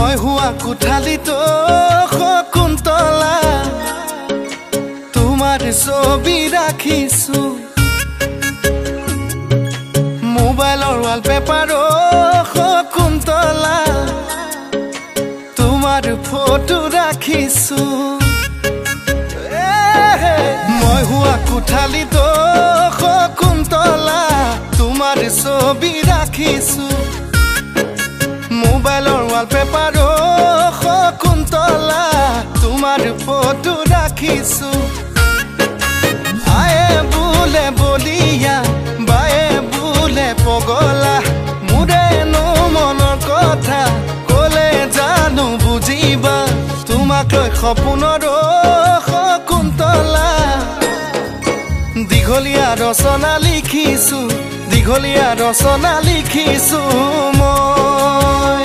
মই হুৱা কোঠালিতো শকুন্তলা তোমাৰ ছবি ৰাখিছো মোবাইলৰ ৱালপেপাৰো শকুন্তলা তোমাৰ ফটো ৰাখিছো মই হুৱা কোঠালিতো শকুন্তলা তোমাৰ ছবি ৰাখিছো মোবাইলৰ ৱালপেপাৰো শকুন্তলা তোমাৰ ফটো ৰাখিছো আয়ে বোলে বলিয়া বায়ে বোলে পগলা মোৰেনো মনৰ কথা কলে জানো বুজিবা তোমাক লৈ সপোনৰো শকুন্তলা দীঘলীয়া ৰচনা লিখিছো দীঘলীয়া ৰচনা লিখিছো মই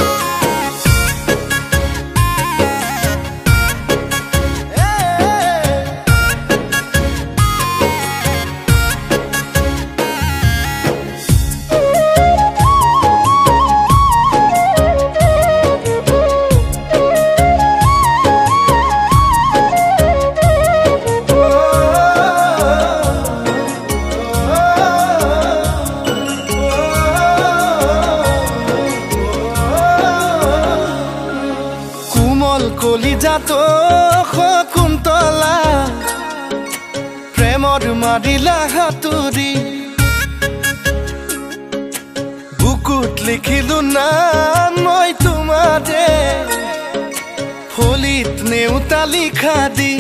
কলিজাতো শকুন্তলা প্ৰেমৰ মাৰিলা হাতুৰি বুকুত লিখিলো নাম মই তোমাৰে ফলিত নেউতা লিখা দি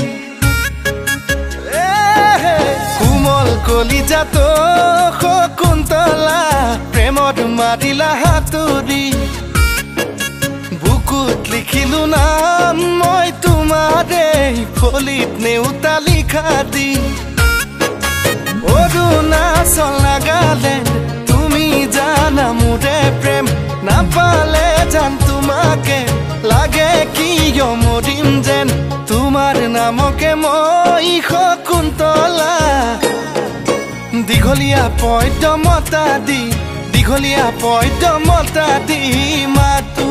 কোমল কলিজাতো শকুন্তলা প্ৰেমৰ মাৰিলা হাতুৰি বুকুত লিখিলো নাম মই তোমাৰে ফলিত নেউতা লিখা দি অৰুণাচল নাগালেণ্ড তুমি জানা মোৰে প্ৰেম নাপালে জান তোমাকে লাগে কিয় মৰিম যেন তোমাৰ নামকে মই শকুন্তলা দীঘলীয়া পদ্যমতা দি দীঘলীয়া পদ্যমতা দি মাতো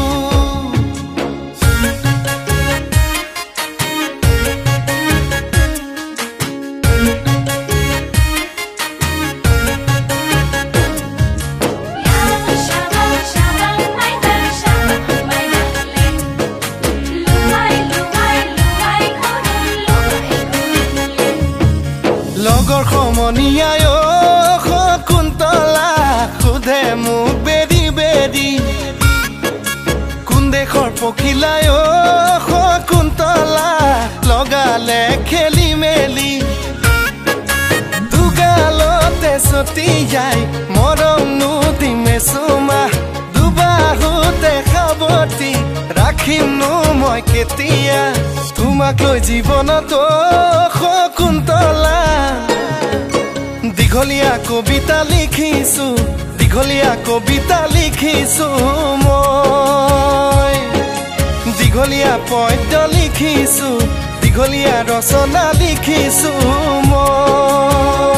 লগৰ সমনীয়াই শকুন্তলা সোধে মোক বেৰি বেৰি কোন দেশৰ পখিলাই শকুন্তলা লগালে খেলি মেলি দুগালতে ছটিয়াই মৰম নুদিমে চুমা দুবাহুতে সাৱটি ৰাখিমনো মই কেতিয়া তোমাক লৈ জীৱনতো শকুন্তলা দীঘলীয়া কবিতা লিখিছো দীঘলীয়া কবিতা লিখিছো মই দীঘলীয়া পদ্য লিখিছো দীঘলীয়া ৰচনা লিখিছো মই